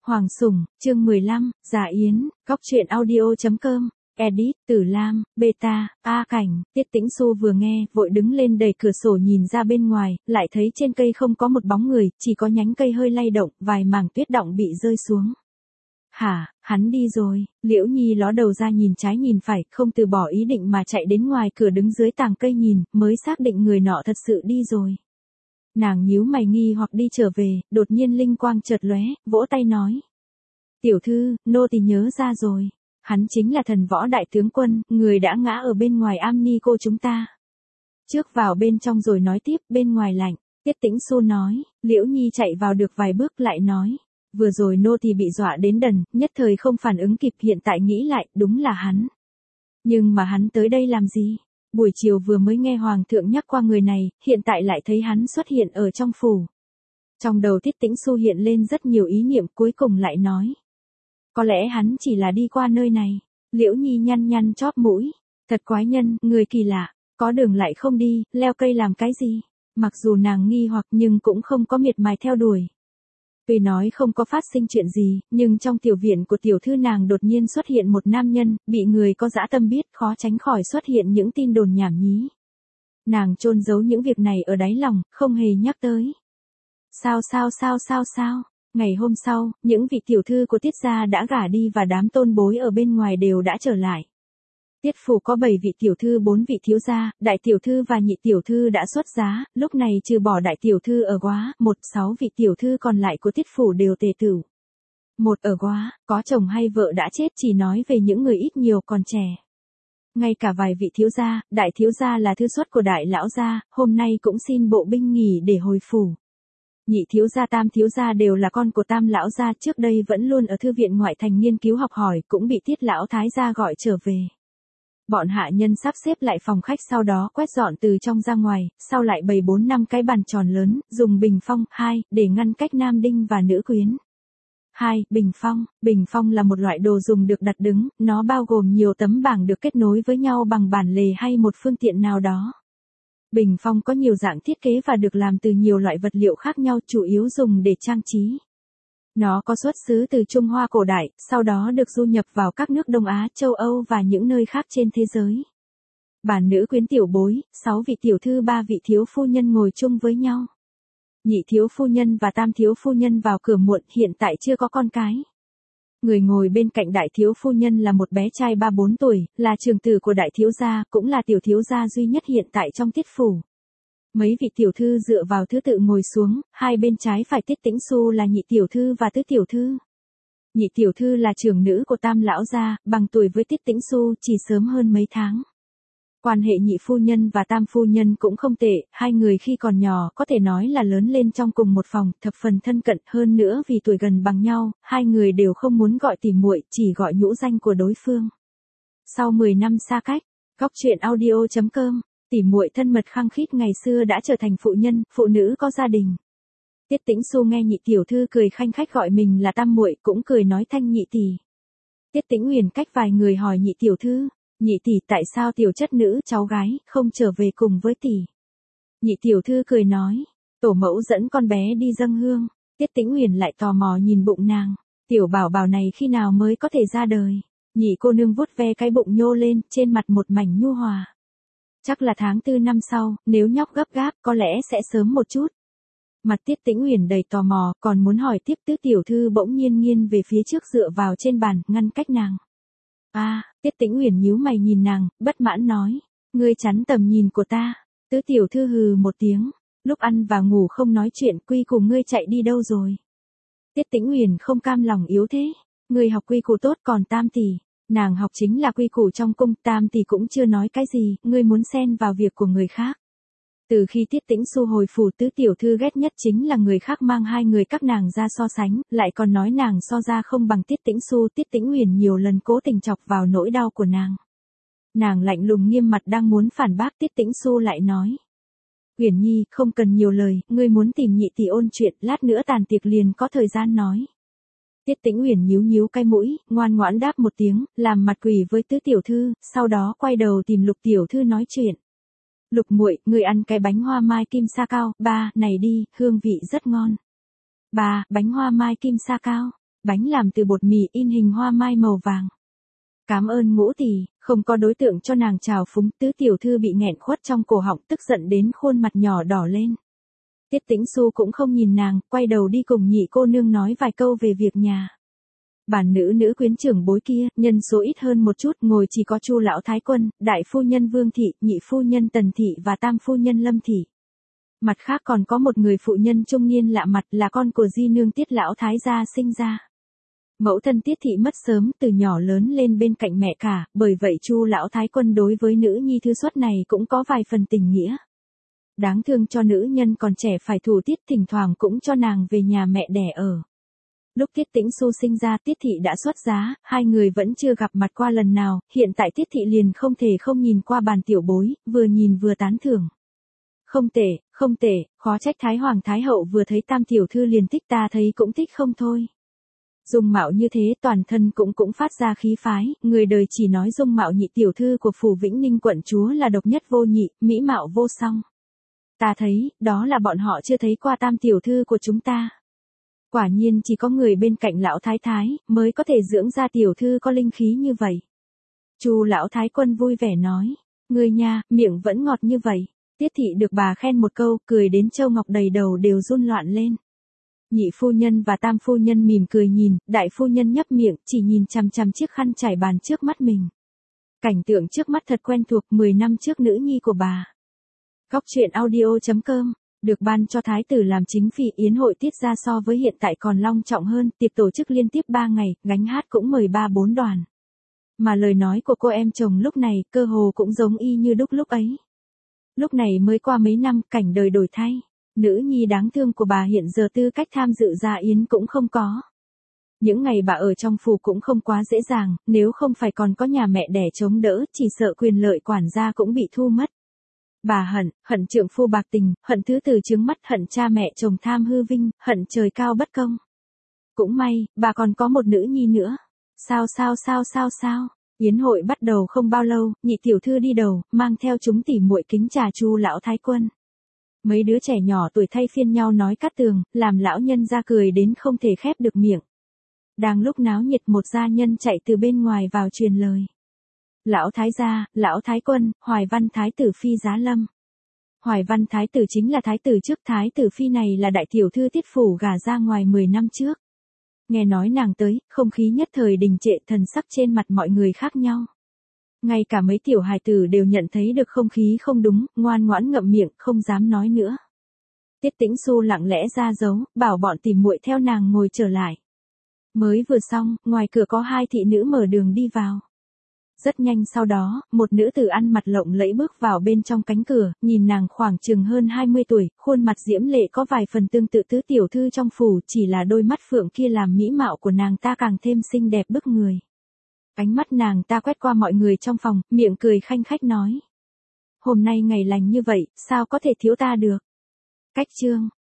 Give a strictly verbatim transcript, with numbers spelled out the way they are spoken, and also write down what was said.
Hoàng Sủng, chương mười lăm, Giả Yến, Góc truyện audio chấm com, edit, Tử Lam, Beta, A Cảnh, Tiết Tĩnh Xu vừa nghe, vội đứng lên đẩy cửa sổ nhìn ra bên ngoài, lại thấy trên cây không có một bóng người, chỉ có nhánh cây hơi lay động, vài mảng tuyết đọng bị rơi xuống. Hả, hắn đi rồi, Liễu Nhi ló đầu ra nhìn trái nhìn phải, không từ bỏ ý định mà chạy đến ngoài cửa đứng dưới tàng cây nhìn, mới xác định người nọ thật sự đi rồi. Nàng nhíu mày nghi hoặc đi trở về, đột nhiên linh quang chợt lóe, vỗ tay nói. Tiểu thư, nô tỳ nhớ ra rồi. Hắn chính là thần võ đại tướng quân, người đã ngã ở bên ngoài am ni cô chúng ta. Trước vào bên trong rồi nói tiếp, bên ngoài lạnh. Tiết Tĩnh Xu nói, Liễu Nhi chạy vào được vài bước lại nói. Vừa rồi nô tỳ bị dọa đến đần, nhất thời không phản ứng kịp, hiện tại nghĩ lại, đúng là hắn. Nhưng mà hắn tới đây làm gì? Buổi chiều vừa mới nghe Hoàng thượng nhắc qua người này, hiện tại lại thấy hắn xuất hiện ở trong phủ. Trong đầu Tiết Tĩnh Xu hiện lên rất nhiều ý niệm, cuối cùng lại nói. Có lẽ hắn chỉ là đi qua nơi này. Liễu Nhi nhăn nhăn chóp mũi. Thật quái nhân, người kỳ lạ, có đường lại không đi, leo cây làm cái gì? Mặc dù nàng nghi hoặc nhưng cũng không có miệt mài theo đuổi. Tuy nói không có phát sinh chuyện gì, nhưng trong tiểu viện của tiểu thư nàng đột nhiên xuất hiện một nam nhân, bị người có dã tâm biết, khó tránh khỏi xuất hiện những tin đồn nhảm nhí. Nàng chôn giấu những việc này ở đáy lòng, không hề nhắc tới. Sao sao sao sao sao? Ngày hôm sau, những vị tiểu thư của Tiết gia đã gả đi và đám tôn bối ở bên ngoài đều đã trở lại. Tiết phủ có bảy vị tiểu thư, bốn vị thiếu gia, đại tiểu thư và nhị tiểu thư đã xuất giá, lúc này trừ bỏ đại tiểu thư ở Góa, một sáu vị tiểu thư còn lại của Tiết phủ đều tề tửu. Một ở Góa, có chồng hay vợ đã chết, chỉ nói về những người ít nhiều còn trẻ. Ngay cả vài vị thiếu gia, đại thiếu gia là thư xuất của đại lão gia, hôm nay cũng xin bộ binh nghỉ để hồi phủ. Nhị thiếu gia, tam thiếu gia đều là con của tam lão gia, trước đây vẫn luôn ở thư viện ngoại thành nghiên cứu học hỏi, cũng bị Tiết lão thái gia gọi trở về. Bọn hạ nhân sắp xếp lại phòng khách, sau đó quét dọn từ trong ra ngoài, sau lại bày bốn năm cái bàn tròn lớn, dùng bình phong, hai, để ngăn cách nam đinh và nữ quyến. Hai, bình phong. Bình phong là một loại đồ dùng được đặt đứng, nó bao gồm nhiều tấm bảng được kết nối với nhau bằng bản lề hay một phương tiện nào đó. Bình phong có nhiều dạng thiết kế và được làm từ nhiều loại vật liệu khác nhau, chủ yếu dùng để trang trí. Nó có xuất xứ từ Trung Hoa cổ đại, sau đó được du nhập vào các nước Đông Á, châu Âu và những nơi khác trên thế giới. Bàn nữ quyến tiểu bối, sáu vị tiểu thư, ba vị thiếu phu nhân ngồi chung với nhau. Nhị thiếu phu nhân và tam thiếu phu nhân vào cửa muộn, hiện tại chưa có con cái. Người ngồi bên cạnh đại thiếu phu nhân là một bé trai ba bốn tuổi, là trưởng tử của đại thiếu gia, cũng là tiểu thiếu gia duy nhất hiện tại trong Tiết phủ. Mấy vị tiểu thư dựa vào thứ tự ngồi xuống, hai bên trái phải Tiết Tĩnh Xu là nhị tiểu thư và tứ tiểu thư. Nhị tiểu thư là trưởng nữ của tam lão gia, bằng tuổi với Tiết Tĩnh Xu, chỉ sớm hơn mấy tháng. Quan hệ nhị phu nhân và tam phu nhân cũng không tệ, hai người khi còn nhỏ có thể nói là lớn lên trong cùng một phòng, thập phần thân cận, hơn nữa vì tuổi gần bằng nhau, hai người đều không muốn gọi tỉ muội, chỉ gọi nhũ danh của đối phương. Sau mười năm xa cách, Góc truyện audio chấm com, tỉ muội thân mật khăng khít ngày xưa đã trở thành phụ nhân, phụ nữ có gia đình. Tiết Tĩnh Xu nghe nhị tiểu thư cười khanh khách gọi mình là tam muội, cũng cười nói thanh nhị tỷ. Tiết Tĩnh Uyển cách vài người hỏi nhị tiểu thư, nhị tỷ, tại sao tiểu chất nữ cháu gái không trở về cùng với tỷ? Nhị tiểu thư cười nói, tổ mẫu dẫn con bé đi dâng hương. Tiết Tĩnh Uyển lại tò mò nhìn bụng nàng, tiểu bảo bảo này khi nào mới có thể ra đời? Nhị cô nương vuốt ve cái bụng nhô lên, trên mặt một mảnh nhu hòa. Chắc là tháng tư năm sau, nếu nhóc gấp gáp có lẽ sẽ sớm một chút. Mặt Tiết Tĩnh Uyển đầy tò mò, còn muốn hỏi tiếp, tứ tiểu thư bỗng nhiên nghiêng về phía trước dựa vào trên bàn, ngăn cách nàng. A, à, Tiết Tĩnh Uyển nhíu mày nhìn nàng, bất mãn nói, ngươi chắn tầm nhìn của ta. Tứ tiểu thư hừ một tiếng, lúc ăn và ngủ không nói chuyện, quy củ ngươi chạy đi đâu rồi? Tiết Tĩnh Uyển không cam lòng yếu thế, ngươi học quy củ tốt, còn tam tỷ, nàng học chính là quy củ trong cung, tam tỷ cũng chưa nói cái gì, ngươi muốn xen vào việc của người khác. Từ khi Tiết Tĩnh Xu hồi phủ, tứ tiểu thư ghét nhất chính là người khác mang hai người các nàng ra so sánh, lại còn nói nàng so ra không bằng Tiết Tĩnh Xu. Tiết Tĩnh Uyển nhiều lần cố tình chọc vào nỗi đau của nàng. Nàng lạnh lùng nghiêm mặt đang muốn phản bác, Tiết Tĩnh Xu lại nói. Uyển Nhi, không cần nhiều lời, ngươi muốn tìm nhị tỷ ôn chuyện, lát nữa tàn tiệc liền có thời gian nói. Tiết Tĩnh Uyển nhíu nhíu cái mũi, ngoan ngoãn đáp một tiếng, làm mặt quỷ với tứ tiểu thư, sau đó quay đầu tìm Lục tiểu thư nói chuyện. Lục muội, người ăn cái bánh hoa mai kim sa cao, ba, này đi, hương vị rất ngon. Ba, bánh hoa mai kim sa cao. Bánh làm từ bột mì in hình hoa mai màu vàng. Cảm ơn Ngũ tỷ, không có đối tượng cho nàng chào phúng, tứ tiểu thư bị nghẹn khuất trong cổ họng, tức giận đến khuôn mặt nhỏ đỏ lên. Tiết Tĩnh Xu cũng không nhìn nàng, quay đầu đi cùng nhị cô nương nói vài câu về việc nhà. Bản nữ nữ quyến trưởng bối kia, nhân số ít hơn một chút, ngồi chỉ có Chu lão thái quân, đại phu nhân Vương thị, nhị phu nhân Tần thị và tam phu nhân Lâm thị. Mặt khác còn có một người phụ nhân trung niên lạ mặt, là con của di nương Tiết lão thái gia sinh ra. Mẫu thân Tiết thị mất sớm, từ nhỏ lớn lên bên cạnh mẹ cả, bởi vậy Chu lão thái quân đối với nữ nhi thư xuất này cũng có vài phần tình nghĩa. Đáng thương cho nữ nhân còn trẻ phải thủ tiết, thỉnh thoảng cũng cho nàng về nhà mẹ đẻ ở. Lúc Tiết Tĩnh Xu sinh ra, Tiết thị đã xuất giá, hai người vẫn chưa gặp mặt qua lần nào, hiện tại Tiết thị liền không thể không nhìn qua bàn tiểu bối, vừa nhìn vừa tán thưởng. Không tệ, không tệ, khó trách Thái Hoàng Thái Hậu vừa thấy tam tiểu thư liền thích, ta thấy cũng thích không thôi. Dung mạo như thế, toàn thân cũng cũng phát ra khí phái, người đời chỉ nói dung mạo nhị tiểu thư của phủ Vĩnh Ninh quận chúa là độc nhất vô nhị, mỹ mạo vô song. Ta thấy, đó là bọn họ chưa thấy qua tam tiểu thư của chúng ta. Quả nhiên chỉ có người bên cạnh lão thái thái, mới có thể dưỡng ra tiểu thư có linh khí như vậy. Chu lão thái quân vui vẻ nói, ngươi nha, miệng vẫn ngọt như vậy. Tiết thị được bà khen một câu, cười đến châu ngọc đầy đầu đều run loạn lên. Nhị phu nhân và tam phu nhân mỉm cười nhìn, đại phu nhân nhấp miệng, chỉ nhìn chằm chằm chiếc khăn trải bàn trước mắt mình. Cảnh tượng trước mắt thật quen thuộc, mười năm trước nữ nhi của bà. Góc truyện audio chấm com, được ban cho thái tử làm chính phi, yến hội Tiết gia so với hiện tại còn long trọng hơn, tiệc tổ chức liên tiếp ba ngày, gánh hát cũng mời ba bốn đoàn. Mà lời nói của cô em chồng lúc này, cơ hồ cũng giống y như đúc lúc ấy. Lúc này mới qua mấy năm, cảnh đời đổi thay. Nữ nhi đáng thương của bà hiện giờ tư cách tham dự gia yến cũng không có. Những ngày bà ở trong phủ cũng không quá dễ dàng, nếu không phải còn có nhà mẹ đẻ chống đỡ, chỉ sợ quyền lợi quản gia cũng bị thu mất. Bà hận, hận trượng phu bạc tình, hận thứ từ trướng mắt, hận cha mẹ chồng tham hư vinh, hận trời cao bất công. Cũng may, bà còn có một nữ nhi nữa. Sao sao sao sao sao? Yến hội bắt đầu không bao lâu, nhị tiểu thư đi đầu, mang theo chúng tỉ muội kính trà Chu lão thái quân. Mấy đứa trẻ nhỏ tuổi thay phiên nhau nói cát tường, làm lão nhân ra cười đến không thể khép được miệng. Đang lúc náo nhiệt, một gia nhân chạy từ bên ngoài vào truyền lời. Lão thái gia, lão thái quân, Hoài Văn thái tử phi giá lâm. Hoài Văn thái tử chính là thái tử trước, thái tử phi này là đại tiểu thư Tiết phủ gả ra ngoài mười năm trước. Nghe nói nàng tới, không khí nhất thời đình trệ, thần sắc trên mặt mọi người khác nhau. Ngay cả mấy tiểu hài tử đều nhận thấy được không khí không đúng, ngoan ngoãn ngậm miệng, không dám nói nữa. Tiết Tĩnh Xu lặng lẽ ra dấu, bảo bọn tìm muội theo nàng ngồi trở lại. Mới vừa xong, ngoài cửa có hai thị nữ mở đường đi vào. Rất nhanh sau đó, một nữ tử ăn mặc lộng lẫy bước vào bên trong cánh cửa, nhìn nàng khoảng chừng hơn hai mươi tuổi, khuôn mặt diễm lệ có vài phần tương tự tứ tiểu thư trong phủ, chỉ là đôi mắt phượng kia làm mỹ mạo của nàng ta càng thêm xinh đẹp bức người. Ánh mắt nàng ta quét qua mọi người trong phòng, miệng cười khanh khách nói. Hôm nay ngày lành như vậy, sao có thể thiếu ta được? Cách chương.